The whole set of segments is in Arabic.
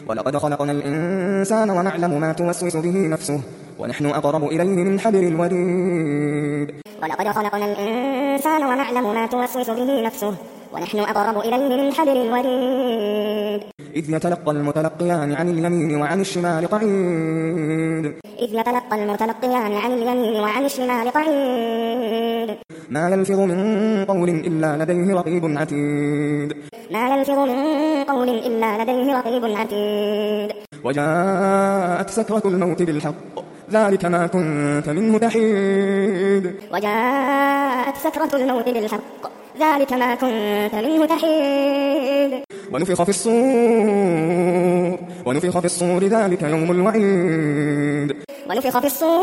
ولقد خلقنا الإنسان ونعلم ما توسوس به نفسه ونحن أقرب إليه من حبل الوريد. ولقد خلقنا الإنسان ونعلم ما توسوس به نفسه ونحن أقرب إليه من حبل الوريد. إذ يتلقى المتلقيان عن اليمين وعن الشمال قعيد. إذ يتلقى المتلقيان عن اليمين وعن الشمال قعيد. ما يلفظ من قول إلا لديه رقيب عتيد. ما يلفظ من قول إلا لديه رقيب عتيد. وجاءت سكرة الموت بالحق ذلك ما كنت منه تحيد. وجاءت سكرة الموت بالحق ذلك ما كنت منه تحيد. ونفخ في الصور ذلك يوم الوعيد. ونفخ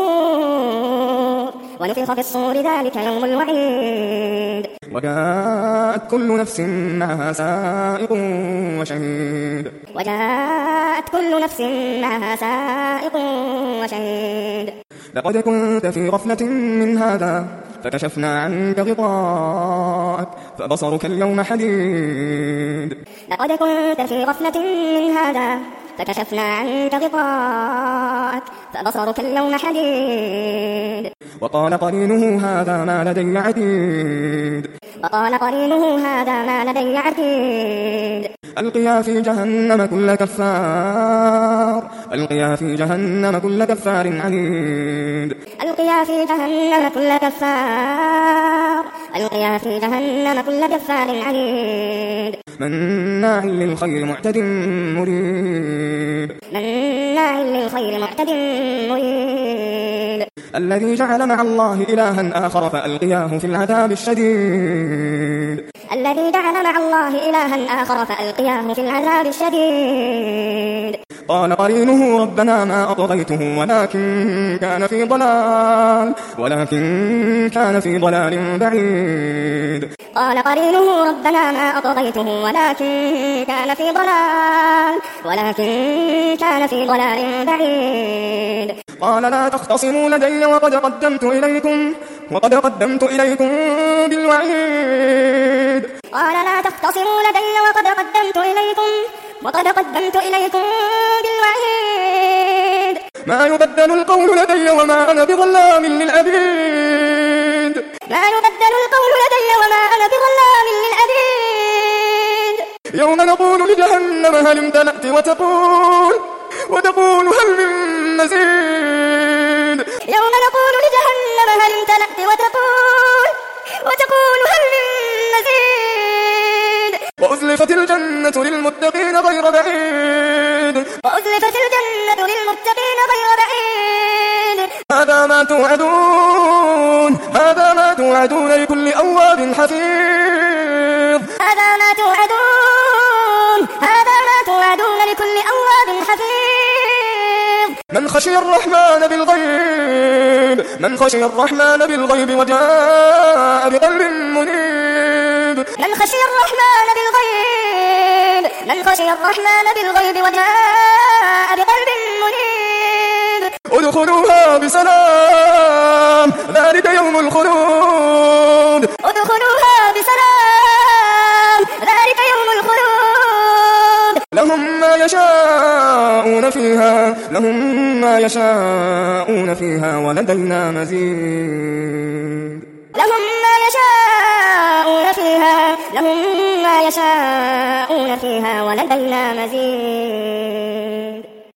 في الصور ذلك يوم الوعيد. وجاءت كل نفس معها سائق وشهيد. وجاءت كل نفس معها سائق وشهيد. لقد كنت في غفلة من هذا فكشفنا عنك غطاءك فبصرك اليوم حديد. لقد كنت في غفلة من هذا فكشفنا عنك غطاءك فبصرك اليوم حديد. وقال قرينه هذا ما لدي عتيد. وقال قرينه هذا ما لدي عتيد. ألقيا في جهنم كل كفار. ألقيا في جهنم كل كفار عنيد. ألقيا في جهنم كل كفار. ألقيا في جهنم كل كفار عنيد. مناع للخير معتد مريب. مناع للخير معتد مريب. الذي جعل مع الله إلها آخر فألقياه في العذاب الشديد. الذي جعل مع الله إلها آخر فألقياه في العذاب الشديد. قال قرينه ربنا ما أطغيته ولكن كان في ضلال بعيد. قال قرينه ربنا ما أطغيته ولكن كان في ضلال بعيد. قال لا تختصموا لدي وقد قدمت إليكم بالوعيد. قال لا تختصموا لدي وقد قدمت إليكم بالوعيد. ما يبدل القول لدي وما أنا بظلام للعبيد. ما يبدل القول لدي وما أنا بظلام للعبيد. يوم نقول لجهنم هل امتلأت وتقول هل من مزيد. يوم نقول لجهنم هل امتلأت وتقول هل من مزيد. وأزلفت الجنة للمتقين غير بعيد. وأزلفت الجنة للمتقين غير بعيد. هذا ما توعدون لكل أواب حفيظ. هذا ما توعدون لكل أواب حفيظ. من خشي الرحمن بالغيب وجاء بقلب منيب. من خشي الرحمن بالغيب وجاء بقلب منيب. ادخلوها بسلام ذلك يوم الخلود. ادخلوها بسلام ذلك يوم الخلود. لهم ما يشاءون فيها ولدينا مزيد. لهم ما يشاءون فيها ولدينا مزيد.